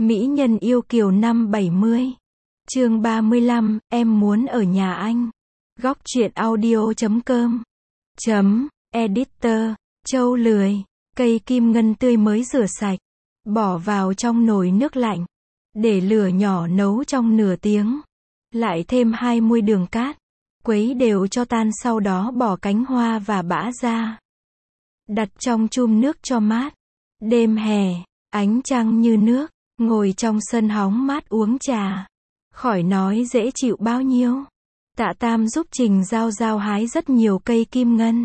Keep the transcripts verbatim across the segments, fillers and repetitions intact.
Mỹ nhân yêu kiều năm bảy mươi. Chương ba mươi lăm, em muốn ở nhà anh. Góc truyện audio chấm com. Chấm, editor, Châu lười. Cây kim ngân tươi mới rửa sạch. Bỏ vào trong nồi nước lạnh. Để lửa nhỏ nấu trong nửa tiếng. Lại thêm hai muôi đường cát. Quấy đều cho tan, sau đó bỏ cánh hoa và bã ra. Đặt trong chum nước cho mát. Đêm hè, ánh trăng như nước. Ngồi trong sân hóng mát uống trà. Khỏi nói dễ chịu bao nhiêu. Tạ Tam giúp Trình Giao Giao hái rất nhiều cây kim ngân.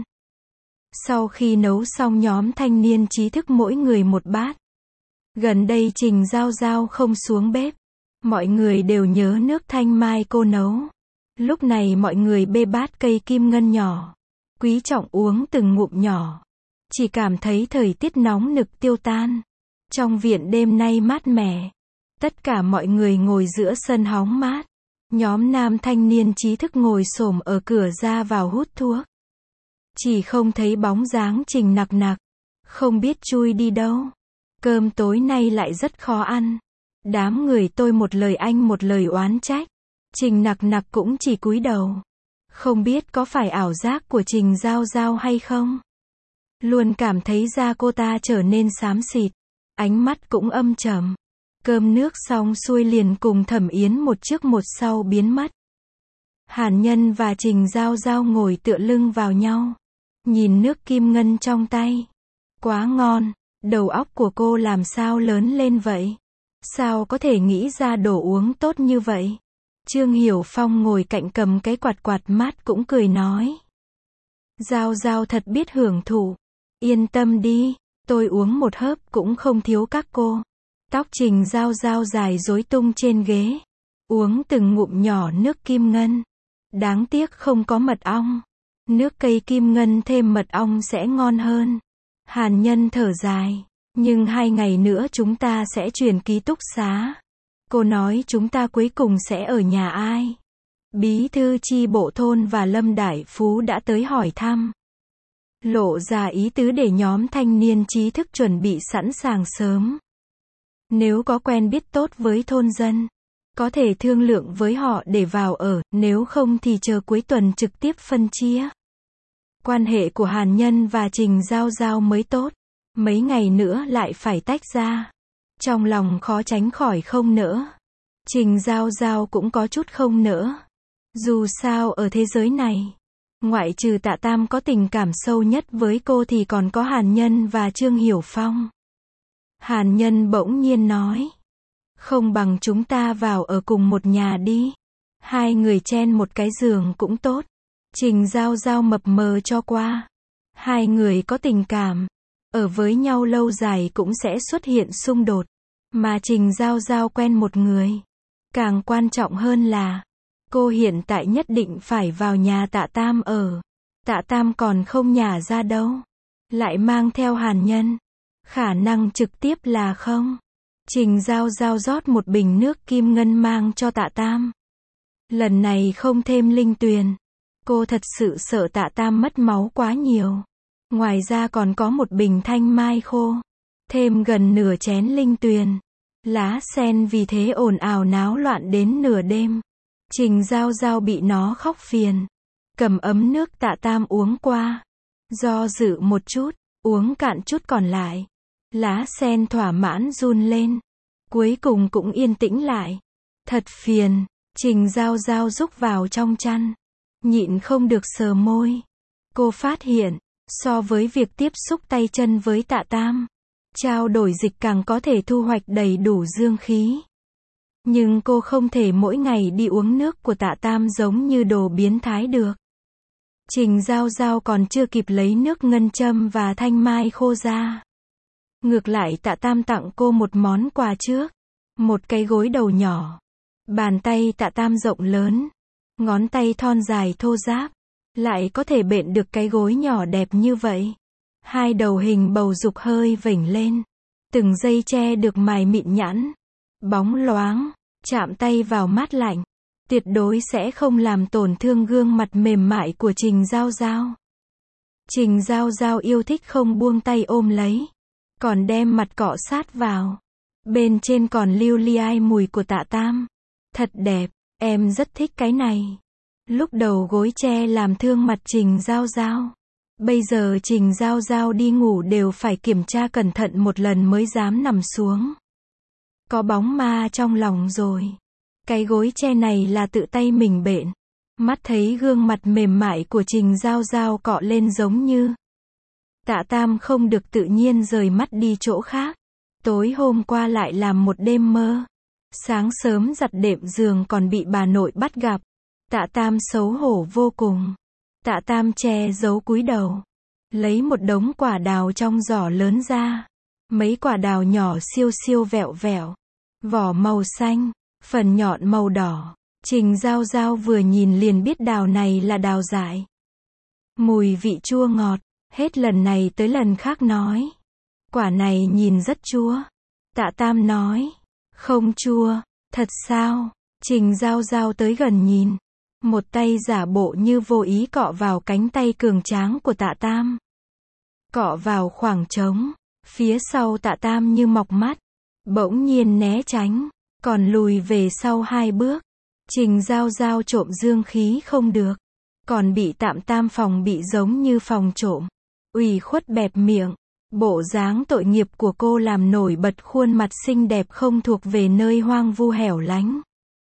Sau khi nấu xong, nhóm thanh niên trí thức mỗi người một bát. Gần đây Trình Giao Giao không xuống bếp. Mọi người đều nhớ nước thanh mai cô nấu. Lúc này mọi người bê bát cây kim ngân nhỏ. Quý trọng uống từng ngụm nhỏ. Chỉ cảm thấy thời tiết nóng nực tiêu tan. Trong viện đêm nay mát mẻ. Tất cả mọi người ngồi giữa sân hóng mát. Nhóm nam thanh niên trí thức ngồi xổm ở cửa ra vào hút thuốc. Chỉ không thấy bóng dáng Trình Nặc Nặc. Không biết chui đi đâu. Cơm tối nay lại rất khó ăn. Đám người tôi một lời anh một lời oán trách. Trình Nặc Nặc cũng chỉ cúi đầu. Không biết có phải ảo giác của Trình Giao Giao hay không. Luôn cảm thấy da cô ta trở nên xám xịt. Ánh mắt cũng âm trầm. Cơm nước xong xuôi liền cùng Thẩm Yến một trước một sau biến mất. Hàn Nhân và Trình Giao Giao ngồi tựa lưng vào nhau. Nhìn nước kim ngân trong tay. Quá ngon. Đầu óc của cô làm sao lớn lên vậy? Sao có thể nghĩ ra đồ uống tốt như vậy? Trương Hiểu Phong ngồi cạnh cầm cái quạt quạt mát cũng cười nói. Giao Giao thật biết hưởng thụ. Yên tâm đi. Tôi uống một hớp cũng không thiếu các cô. Tóc Trình Giao Giao dài rối tung trên ghế. Uống từng ngụm nhỏ nước kim ngân. Đáng tiếc không có mật ong. Nước cây kim ngân thêm mật ong sẽ ngon hơn. Hàn Nhân thở dài. Nhưng hai ngày nữa chúng ta sẽ chuyển ký túc xá. Cô nói chúng ta cuối cùng sẽ ở nhà ai? Bí thư chi bộ thôn và Lâm Đại Phú đã tới hỏi thăm. Lộ ra ý tứ để nhóm thanh niên trí thức chuẩn bị sẵn sàng sớm. Nếu có quen biết tốt với thôn dân, có thể thương lượng với họ để vào ở, nếu không thì chờ cuối tuần trực tiếp phân chia. Quan hệ của Hàn Nhân và Trình Giao Giao mới tốt, mấy ngày nữa lại phải tách ra. Trong lòng khó tránh khỏi không nỡ. Trình Giao Giao cũng có chút không nỡ. Dù sao ở thế giới này, ngoại trừ Tạ Tam có tình cảm sâu nhất với cô thì còn có Hàn Nhân và Trương Hiểu Phong. Hàn Nhân bỗng nhiên nói. Không bằng chúng ta vào ở cùng một nhà đi. Hai người chen một cái giường cũng tốt. Trình Giao Giao mập mờ cho qua. Hai người có tình cảm. Ở với nhau lâu dài cũng sẽ xuất hiện xung đột. Mà Trình Giao Giao quen một người. Càng quan trọng hơn là cô hiện tại nhất định phải vào nhà Tạ Tam ở. Tạ Tam còn không nhả ra đâu. Lại mang theo Hàn Nhân. Khả năng trực tiếp là không. Trình Giao Giao rót một bình nước kim ngân mang cho Tạ Tam. Lần này không thêm linh tuyền. Cô thật sự sợ Tạ Tam mất máu quá nhiều. Ngoài ra còn có một bình thanh mai khô. Thêm gần nửa chén linh tuyền. Lá sen vì thế ồn ào náo loạn đến nửa đêm. Trình Giao Giao bị nó khóc phiền. Cầm ấm nước Tạ Tam uống qua. Do dự một chút, uống cạn chút còn lại. Lá sen thỏa mãn run lên. Cuối cùng cũng yên tĩnh lại. Thật phiền. Trình Giao Giao rúc vào trong chăn. Nhịn không được sờ môi. Cô phát hiện, so với việc tiếp xúc tay chân với Tạ Tam, trao đổi dịch càng có thể thu hoạch đầy đủ dương khí. Nhưng cô không thể mỗi ngày đi uống nước của Tạ Tam giống như đồ biến thái được. Trình Giao Giao còn chưa kịp lấy nước ngân châm và thanh mai khô ra. Ngược lại Tạ Tam tặng cô một món quà trước. Một cái gối đầu nhỏ. Bàn tay Tạ Tam rộng lớn. Ngón tay thon dài thô ráp. Lại có thể bện được cái gối nhỏ đẹp như vậy. Hai đầu hình bầu dục hơi vểnh lên. Từng dây tre được mài mịn nhẵn. Bóng loáng. Chạm tay vào mát lạnh. Tuyệt đối sẽ không làm tổn thương gương mặt mềm mại của Trình Giao Giao. Trình Giao Giao yêu thích không buông tay ôm lấy. Còn đem mặt cọ sát vào. Bên trên còn lưu li ai mùi của tạ tam. Thật đẹp, em rất thích cái này. Lúc đầu gối tre làm thương mặt Trình Giao Giao. Bây giờ Trình Giao Giao đi ngủ đều phải kiểm tra cẩn thận một lần mới dám nằm xuống. Có bóng ma trong lòng rồi. Cái gối tre này là tự tay mình bện. Mắt thấy gương mặt mềm mại của Trình Giao Giao cọ lên giống như. Tạ Tam không được tự nhiên rời mắt đi chỗ khác. Tối hôm qua lại làm một đêm mơ. Sáng sớm giặt đệm giường còn bị bà nội bắt gặp. Tạ Tam xấu hổ vô cùng. Tạ Tam che giấu cúi đầu. Lấy một đống quả đào trong giỏ lớn ra. Mấy quả đào nhỏ siêu siêu vẹo vẹo. Vỏ màu xanh, phần nhọn màu đỏ. Trình Giao Giao vừa nhìn liền biết đào này là đào dại. Mùi vị chua ngọt, hết lần này tới lần khác nói. Quả này nhìn rất chua. Tạ Tam nói, không chua, thật sao? Trình Giao Giao tới gần nhìn. Một tay giả bộ như vô ý cọ vào cánh tay cường tráng của Tạ Tam. Cọ vào khoảng trống, phía sau Tạ Tam như mọc mắt. Bỗng nhiên né tránh, còn lùi về sau hai bước. Trình Giao Giao trộm dương khí không được. Còn bị Tạ Tam phòng bị giống như phòng trộm. Ủy khuất bẹp miệng. Bộ dáng tội nghiệp của cô làm nổi bật khuôn mặt xinh đẹp không thuộc về nơi hoang vu hẻo lánh.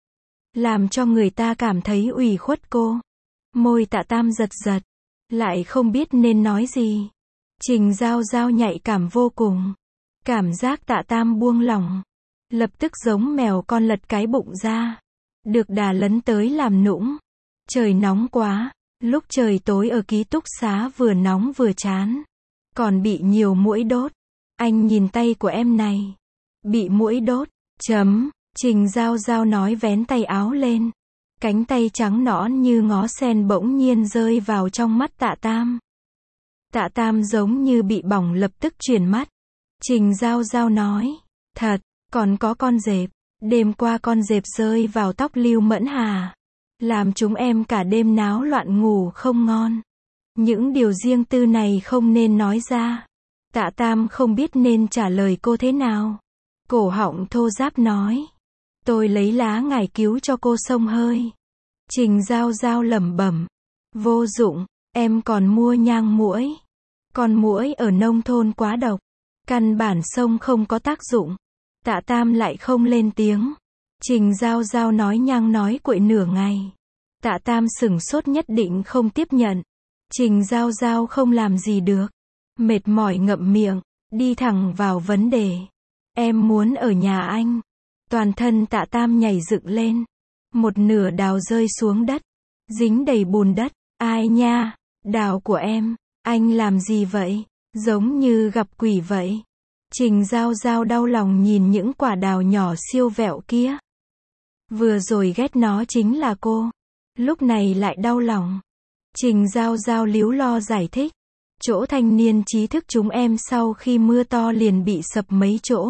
Làm cho người ta cảm thấy ủy khuất cô. Môi Tạ Tam giật giật. Lại không biết nên nói gì. Trình Giao Giao nhạy cảm vô cùng. Cảm giác Tạ Tam buông lỏng. Lập tức giống mèo con lật cái bụng ra. Được đà lấn tới làm nũng. Trời nóng quá. Lúc trời tối ở ký túc xá vừa nóng vừa chán. Còn bị nhiều muỗi đốt. Anh nhìn tay của em này. Bị muỗi đốt. Chấm. Trình Giao Giao nói vén tay áo lên. Cánh tay trắng nõn như ngó sen bỗng nhiên rơi vào trong mắt Tạ Tam. Tạ Tam giống như bị bỏng lập tức chuyển mắt. Trình Giao Giao nói. Thật, còn có con dẹp. Đêm qua con dẹp rơi vào tóc Lưu Mẫn Hà. Làm chúng em cả đêm náo loạn ngủ không ngon. Những điều riêng tư này không nên nói ra. Tạ Tam không biết nên trả lời cô thế nào. Cổ họng thô ráp nói. Tôi lấy lá ngải cứu cho cô xông hơi. Trình Giao Giao lẩm bẩm. Vô dụng, em còn mua nhang muỗi. Con muỗi ở nông thôn quá độc. Căn bản xông không có tác dụng. Tạ Tam lại không lên tiếng. Trình Giao Giao nói nhang nói quậy nửa ngày. Tạ Tam sửng sốt nhất định không tiếp nhận. Trình Giao Giao không làm gì được. Mệt mỏi ngậm miệng, đi thẳng vào vấn đề. Em muốn ở nhà anh. Toàn thân Tạ Tam nhảy dựng lên. Một nửa đào rơi xuống đất. Dính đầy bùn đất. Ai nha, đào của em, anh làm gì vậy? Giống như gặp quỷ vậy. Trình Giao Giao đau lòng nhìn những quả đào nhỏ siêu vẹo kia. Vừa rồi ghét nó chính là cô. Lúc này lại đau lòng. Trình Giao Giao líu lo giải thích. Chỗ thanh niên trí thức chúng em sau khi mưa to liền bị sập mấy chỗ.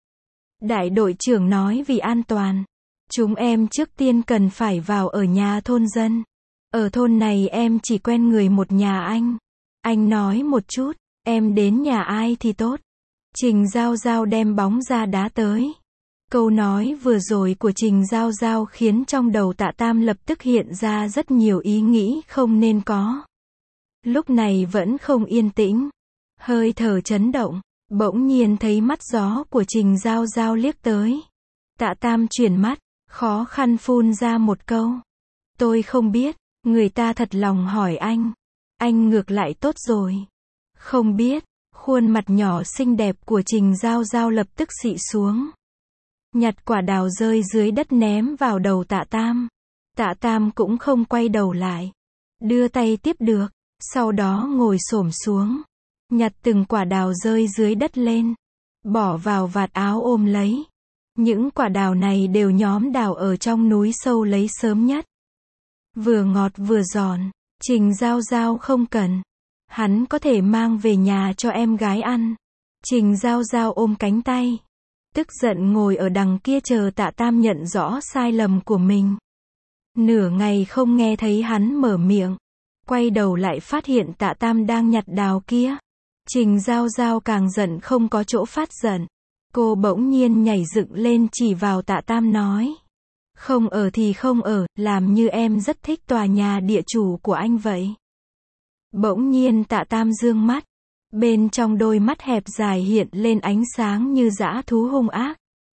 Đại đội trưởng nói vì an toàn. Chúng em trước tiên cần phải vào ở nhà thôn dân. Ở thôn này em chỉ quen người một nhà anh. Anh nói một chút, em đến nhà ai thì tốt. Trình Giao Giao đem bóng ra đá tới. Câu nói vừa rồi của Trình Giao Giao khiến trong đầu Tạ Tam lập tức hiện ra rất nhiều ý nghĩ không nên có. Lúc này vẫn không yên tĩnh. Hơi thở chấn động. Bỗng nhiên thấy mắt gió của Trình Giao Giao liếc tới. Tạ Tam chuyển mắt, khó khăn phun ra một câu. Tôi không biết, người ta thật lòng hỏi anh. Anh ngược lại tốt rồi. Không biết, khuôn mặt nhỏ xinh đẹp của Trình Giao Giao lập tức xị xuống. Nhặt quả đào rơi dưới đất ném vào đầu Tạ Tam. Tạ Tam cũng không quay đầu lại. Đưa tay tiếp được, sau đó ngồi xổm xuống. Nhặt từng quả đào rơi dưới đất lên. Bỏ vào vạt áo ôm lấy. Những quả đào này đều nhóm đào ở trong núi sâu lấy sớm nhất. Vừa ngọt vừa giòn. Trình Giao Giao không cần. Hắn có thể mang về nhà cho em gái ăn. Trình Giao Giao ôm cánh tay. Tức giận ngồi ở đằng kia chờ Tạ Tam nhận rõ sai lầm của mình. Nửa ngày không nghe thấy hắn mở miệng. Quay đầu lại phát hiện Tạ Tam đang nhặt đào kia. Trình Giao Giao càng giận không có chỗ phát giận. Cô bỗng nhiên nhảy dựng lên chỉ vào Tạ Tam nói. Không ở thì không ở, làm như em rất thích tòa nhà địa chủ của anh vậy. Bỗng nhiên Tạ Tam dương mắt. Bên trong đôi mắt hẹp dài hiện lên ánh sáng như dã thú hung ác.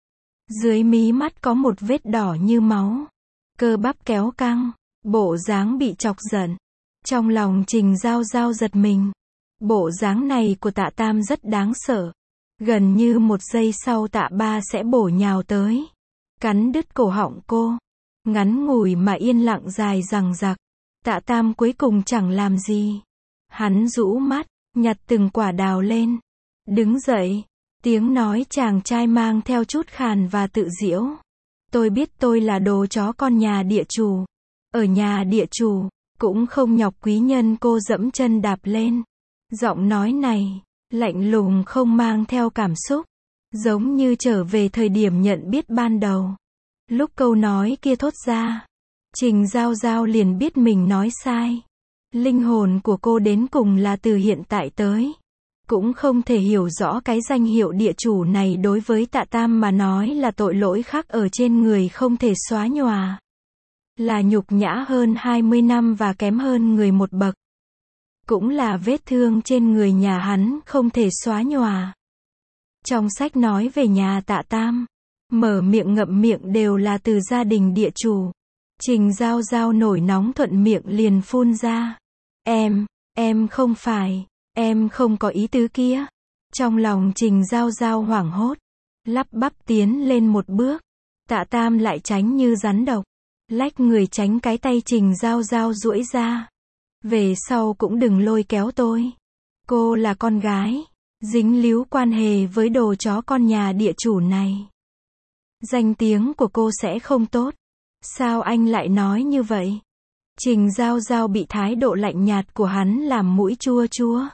Dưới mí mắt có một vết đỏ như máu. Cơ bắp kéo căng, bộ dáng bị chọc giận. Trong lòng Trình Giao Giao giật mình. Bộ dáng này của Tạ Tam rất đáng sợ. Gần như một giây sau Tạ Ba sẽ bổ nhào tới. Cắn đứt cổ họng cô. Ngắn ngủi mà yên lặng dài dằng dặc. Tạ Tam cuối cùng chẳng làm gì. Hắn rũ mắt, nhặt từng quả đào lên. Đứng dậy. Tiếng nói chàng trai mang theo chút khàn và tự giễu. Tôi biết tôi là đồ chó con nhà địa chủ. Ở nhà địa chủ, cũng không nhọc quý nhân cô dẫm chân đạp lên. Giọng nói này, lạnh lùng không mang theo cảm xúc. Giống như trở về thời điểm nhận biết ban đầu. Lúc câu nói kia thốt ra, Trình Giao Giao liền biết mình nói sai. Linh hồn của cô đến cùng là từ hiện tại tới. Cũng không thể hiểu rõ cái danh hiệu địa chủ này đối với Tạ Tam mà nói là tội lỗi khác ở trên người không thể xóa nhòa. Là nhục nhã hơn hai mươi năm và kém hơn người một bậc. Cũng là vết thương trên người nhà hắn không thể xóa nhòa. Trong sách nói về nhà Tạ Tam, mở miệng ngậm miệng đều là từ gia đình địa chủ. Trình Giao Giao nổi nóng thuận miệng liền phun ra. Em, em không phải, em không có ý tứ kia. Trong lòng Trình Giao Giao hoảng hốt, lắp bắp tiến lên một bước. Tạ Tam lại tránh như rắn độc, lách người tránh cái tay Trình Giao Giao duỗi ra. Về sau cũng đừng lôi kéo tôi. Cô là con gái, dính líu quan hệ với đồ chó con nhà địa chủ này. Danh tiếng của cô sẽ không tốt. Sao anh lại nói như vậy? Trình Giao Giao bị thái độ lạnh nhạt của hắn làm mũi chua chua.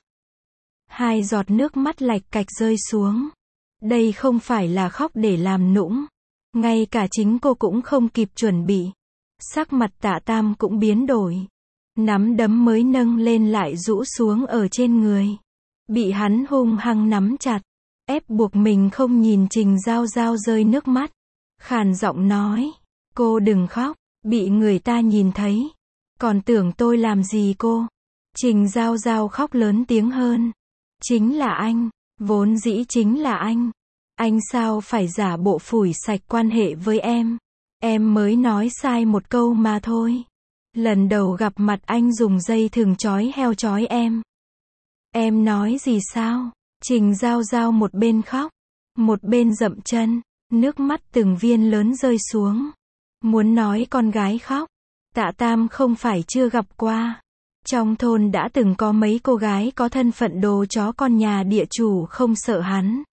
Hai giọt nước mắt lạch cạch rơi xuống. Đây không phải là khóc để làm nũng. Ngay cả chính cô cũng không kịp chuẩn bị. Sắc mặt Tạ Tam cũng biến đổi. Nắm đấm mới nâng lên lại rũ xuống ở trên người. Bị hắn hung hăng nắm chặt. Ép buộc mình không nhìn Trình Giao Giao rơi nước mắt. Khàn giọng nói. Cô đừng khóc. Bị người ta nhìn thấy. Còn tưởng tôi làm gì cô? Trình Giao Giao khóc lớn tiếng hơn. Chính là anh. Vốn dĩ chính là anh. Anh sao phải giả bộ phủi sạch quan hệ với em? Em mới nói sai một câu mà thôi. Lần đầu gặp mặt anh dùng dây thừng trói heo trói em. Em nói gì sao? Trình Giao Giao một bên khóc, một bên dậm chân, nước mắt từng viên lớn rơi xuống. Muốn nói con gái khóc. Tạ Tam không phải chưa gặp qua. Trong thôn đã từng có mấy cô gái có thân phận đồ chó con nhà địa chủ không sợ hắn.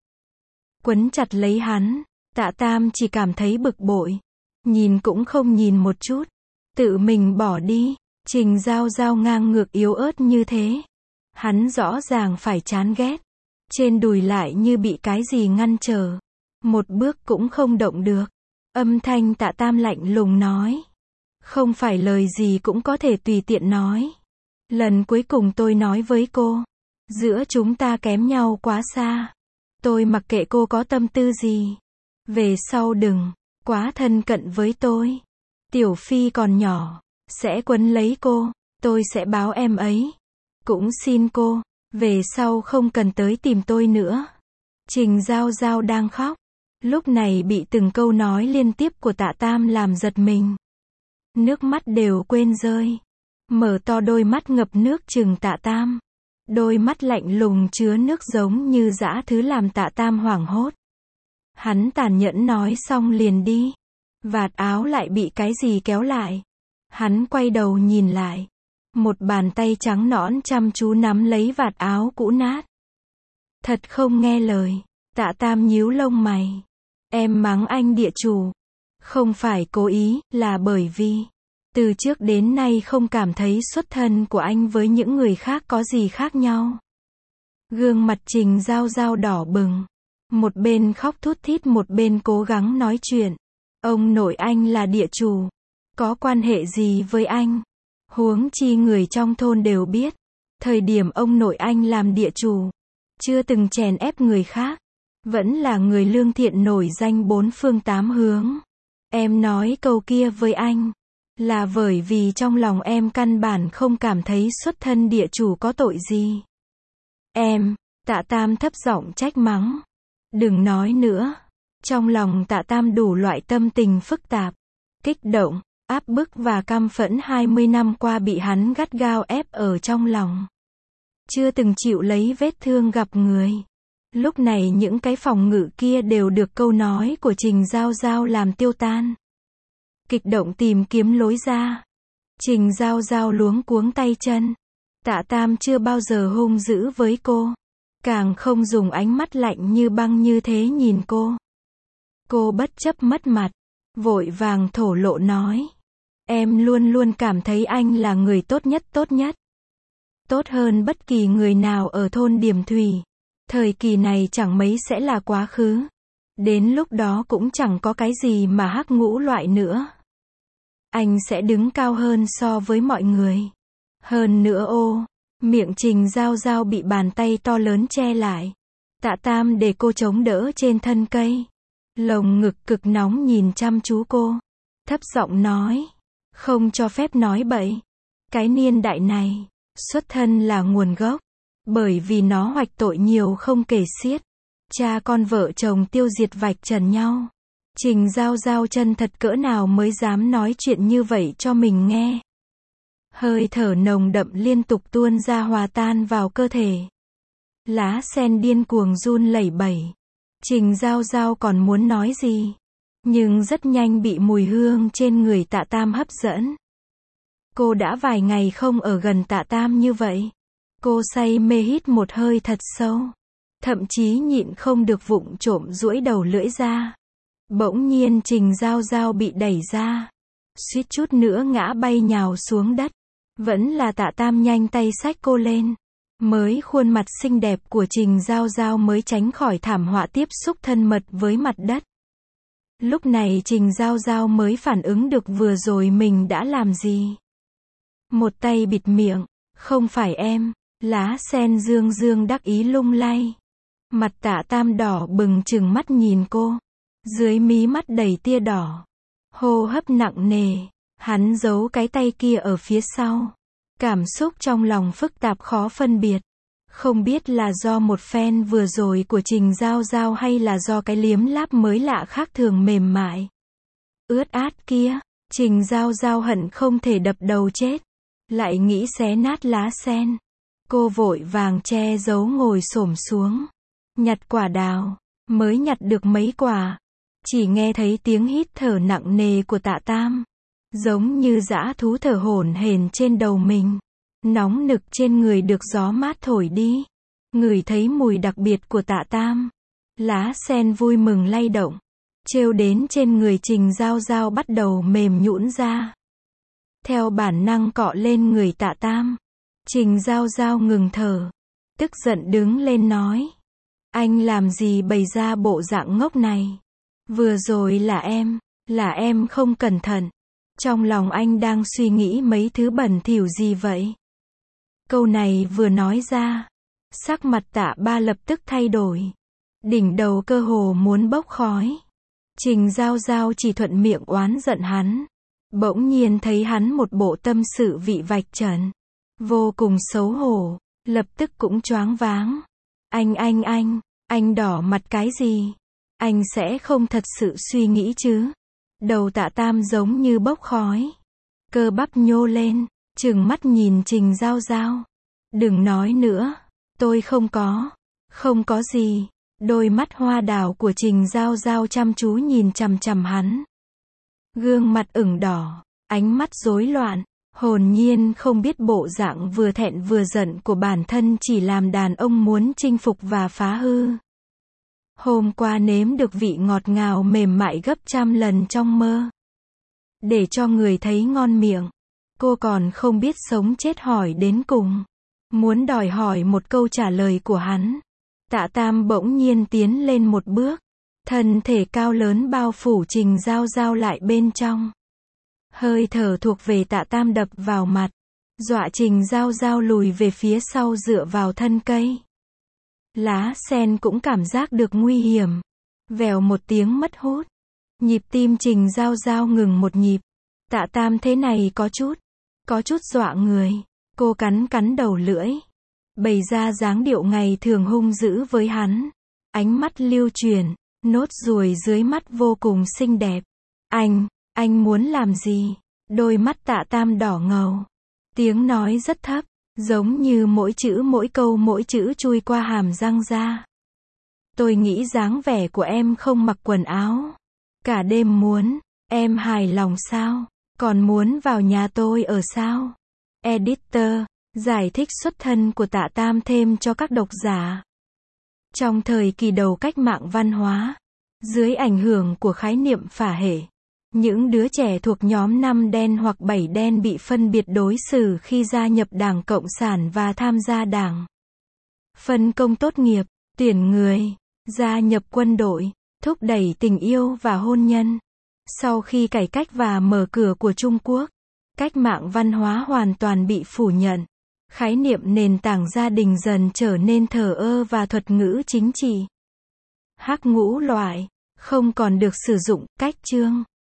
Quấn chặt lấy hắn, Tạ Tam chỉ cảm thấy bực bội. Nhìn cũng không nhìn một chút. Tự mình bỏ đi. Trình Giao Giao ngang ngược yếu ớt như thế. Hắn rõ ràng phải chán ghét. Trên đùi lại như bị cái gì ngăn trở. Một bước cũng không động được. Âm thanh Tạ Tam lạnh lùng nói. Không phải lời gì cũng có thể tùy tiện nói. Lần cuối cùng tôi nói với cô. Giữa chúng ta kém nhau quá xa. Tôi mặc kệ cô có tâm tư gì. Về sau đừng quá thân cận với tôi. Tiểu Phi còn nhỏ. Sẽ quấn lấy cô. Tôi sẽ báo em ấy. Cũng xin cô. Về sau không cần tới tìm tôi nữa. Trình Giao Giao đang khóc. Lúc này bị từng câu nói liên tiếp của Tạ Tam làm giật mình. Nước mắt đều quên rơi. Mở to đôi mắt ngập nước trừng Tạ Tam. Đôi mắt lạnh lùng chứa nước giống như dã thứ làm Tạ Tam hoảng hốt. Hắn tàn nhẫn nói xong liền đi. Vạt áo lại bị cái gì kéo lại. Hắn quay đầu nhìn lại. Một bàn tay trắng nõn chăm chú nắm lấy vạt áo cũ nát. Thật không nghe lời. Tạ Tam nhíu lông mày. Em mắng anh địa chủ. Không phải cố ý, là bởi vì từ trước đến nay không cảm thấy xuất thân của anh với những người khác có gì khác nhau. Gương mặt Trình Giao Giao đỏ bừng. Một bên khóc thút thít một bên cố gắng nói chuyện. Ông nội anh là địa chủ. Có quan hệ gì với anh? Huống chi người trong thôn đều biết. Thời điểm ông nội anh làm địa chủ. Chưa từng chèn ép người khác. Vẫn là người lương thiện nổi danh bốn phương tám hướng. Em nói câu kia với anh, là bởi vì trong lòng em căn bản không cảm thấy xuất thân địa chủ có tội gì. Em, Tạ Tam thấp giọng trách mắng. Đừng nói nữa. Trong lòng Tạ Tam đủ loại tâm tình phức tạp, kích động, áp bức và căm phẫn hai mươi năm qua bị hắn gắt gao ép ở trong lòng. Chưa từng chịu lấy vết thương gặp người. Lúc này những cái phòng ngự kia đều được câu nói của Trình Giao Giao làm tiêu tan. Kịch động tìm kiếm lối ra. Trình Giao Giao luống cuống tay chân. Tạ Tam chưa bao giờ hung dữ với cô. Càng không dùng ánh mắt lạnh như băng như thế nhìn cô. Cô bất chấp mất mặt, vội vàng thổ lộ nói. Em luôn luôn cảm thấy anh là người tốt nhất tốt nhất. Tốt hơn bất kỳ người nào ở thôn Điểm Thủy. Thời kỳ này chẳng mấy sẽ là quá khứ. Đến lúc đó cũng chẳng có cái gì mà hắc ngũ loại nữa. Anh sẽ đứng cao hơn so với mọi người. Hơn nữa ô, miệng Trình Giao Giao bị bàn tay to lớn che lại. Tạ Tam để cô chống đỡ trên thân cây. Lồng ngực cực nóng nhìn chăm chú cô. Thấp giọng nói. Không cho phép nói bậy. Cái niên đại này, xuất thân là nguồn gốc. Bởi vì nó hoạch tội nhiều không kể xiết. Cha con vợ chồng tiêu diệt vạch trần nhau. Trình Giao Giao chân thật cỡ nào mới dám nói chuyện như vậy cho mình nghe. Hơi thở nồng đậm liên tục tuôn ra hòa tan vào cơ thể. Lá sen điên cuồng run lẩy bẩy. Trình Giao Giao còn muốn nói gì, nhưng rất nhanh bị mùi hương trên người Tạ Tam hấp dẫn. Cô đã vài ngày không ở gần Tạ Tam như vậy. Cô say mê hít một hơi thật sâu. Thậm chí nhịn không được vụng trộm duỗi đầu lưỡi ra. Bỗng nhiên Trình Giao Giao bị đẩy ra. Suýt chút nữa ngã bay nhào xuống đất. Vẫn là Tạ Tam nhanh tay xách cô lên. Mới khuôn mặt xinh đẹp của Trình Giao Giao mới tránh khỏi thảm họa tiếp xúc thân mật với mặt đất. Lúc này Trình Giao Giao mới phản ứng được vừa rồi mình đã làm gì. Một tay bịt miệng. Không phải em. Lá sen dương dương đắc ý lung lay. Mặt Tạ Tam đỏ bừng trừng mắt nhìn cô. Dưới mí mắt đầy tia đỏ. Hô hấp nặng nề. Hắn giấu cái tay kia ở phía sau. Cảm xúc trong lòng phức tạp khó phân biệt. Không biết là do một phen vừa rồi của Trình Giao Giao hay là do cái liếm láp mới lạ khác thường mềm mại. Ướt át kia. Trình Giao Giao hận không thể đập đầu chết. Lại nghĩ xé nát lá sen. Cô vội vàng che giấu ngồi xổm xuống. Nhặt quả đào. Mới nhặt được mấy quả. Chỉ nghe thấy tiếng hít thở nặng nề của Tạ Tam. Giống như dã thú thở hổn hển trên đầu mình. Nóng nực trên người được gió mát thổi đi. Ngửi thấy mùi đặc biệt của Tạ Tam. Lá sen vui mừng lay động. Trêu đến trên người Trình Giao Giao bắt đầu mềm nhũn ra. Theo bản năng cọ lên người Tạ Tam. Trình Giao Giao ngừng thở. Tức giận đứng lên nói. Anh làm gì bày ra bộ dạng ngốc này. Vừa rồi là em. Là em không cẩn thận. Trong lòng anh đang suy nghĩ mấy thứ bẩn thỉu gì vậy? Câu này vừa nói ra. Sắc mặt Tạ Ba lập tức thay đổi. Đỉnh đầu cơ hồ muốn bốc khói. Trình Giao Giao chỉ thuận miệng oán giận hắn. Bỗng nhiên thấy hắn một bộ tâm sự vị vạch trần. Vô cùng xấu hổ. Lập tức cũng choáng váng. Anh anh anh. Anh đỏ mặt cái gì? Anh sẽ không thật sự suy nghĩ chứ? Đầu Tạ Tam giống như bốc khói. Cơ bắp nhô lên. Trừng mắt nhìn Trình Giao Giao. Đừng nói nữa. Tôi không có. Không có gì. Đôi mắt hoa đào của Trình Giao Giao chăm chú nhìn chằm chằm hắn. Gương mặt ửng đỏ. Ánh mắt rối loạn. Hồn nhiên không biết bộ dạng vừa thẹn vừa giận của bản thân chỉ làm đàn ông muốn chinh phục và phá hư. Hôm qua nếm được vị ngọt ngào mềm mại gấp trăm lần trong mơ. Để cho người thấy ngon miệng. Cô còn không biết sống chết hỏi đến cùng. Muốn đòi hỏi một câu trả lời của hắn. Tạ Tam bỗng nhiên tiến lên một bước. Thân thể cao lớn bao phủ Trình Giao Giao lại bên trong. Hơi thở thuộc về Tạ Tam đập vào mặt. Dọa Trình Giao Giao lùi về phía sau dựa vào thân cây. Lá sen cũng cảm giác được nguy hiểm. Vèo một tiếng mất hút. Nhịp tim Trình Giao Giao ngừng một nhịp. Tạ Tam thế này có chút, có chút dọa người. Cô cắn cắn đầu lưỡi. Bày ra dáng điệu ngày thường hung dữ với hắn. Ánh mắt lưu chuyển, nốt ruồi dưới mắt vô cùng xinh đẹp. Anh, anh muốn làm gì? Đôi mắt Tạ Tam đỏ ngầu. Tiếng nói rất thấp, giống như mỗi chữ mỗi câu mỗi chữ chui qua hàm răng ra. Tôi nghĩ dáng vẻ của em không mặc quần áo. Cả đêm muốn, em hài lòng sao? Còn muốn vào nhà tôi ở sao? Editor, giải thích xuất thân của Tạ Tam thêm cho các độc giả. Trong thời kỳ đầu cách mạng văn hóa, dưới ảnh hưởng của khái niệm phả hệ, những đứa trẻ thuộc nhóm năm đen hoặc bảy đen bị phân biệt đối xử khi gia nhập Đảng Cộng sản và tham gia đảng. Phân công tốt nghiệp, tuyển người, gia nhập quân đội, thúc đẩy tình yêu và hôn nhân. Sau khi cải cách và mở cửa của Trung Quốc, cách mạng văn hóa hoàn toàn bị phủ nhận. Khái niệm nền tảng gia đình dần trở nên thờ ơ và thuật ngữ chính trị. Hắc ngũ loại, không còn được sử dụng, cách chương.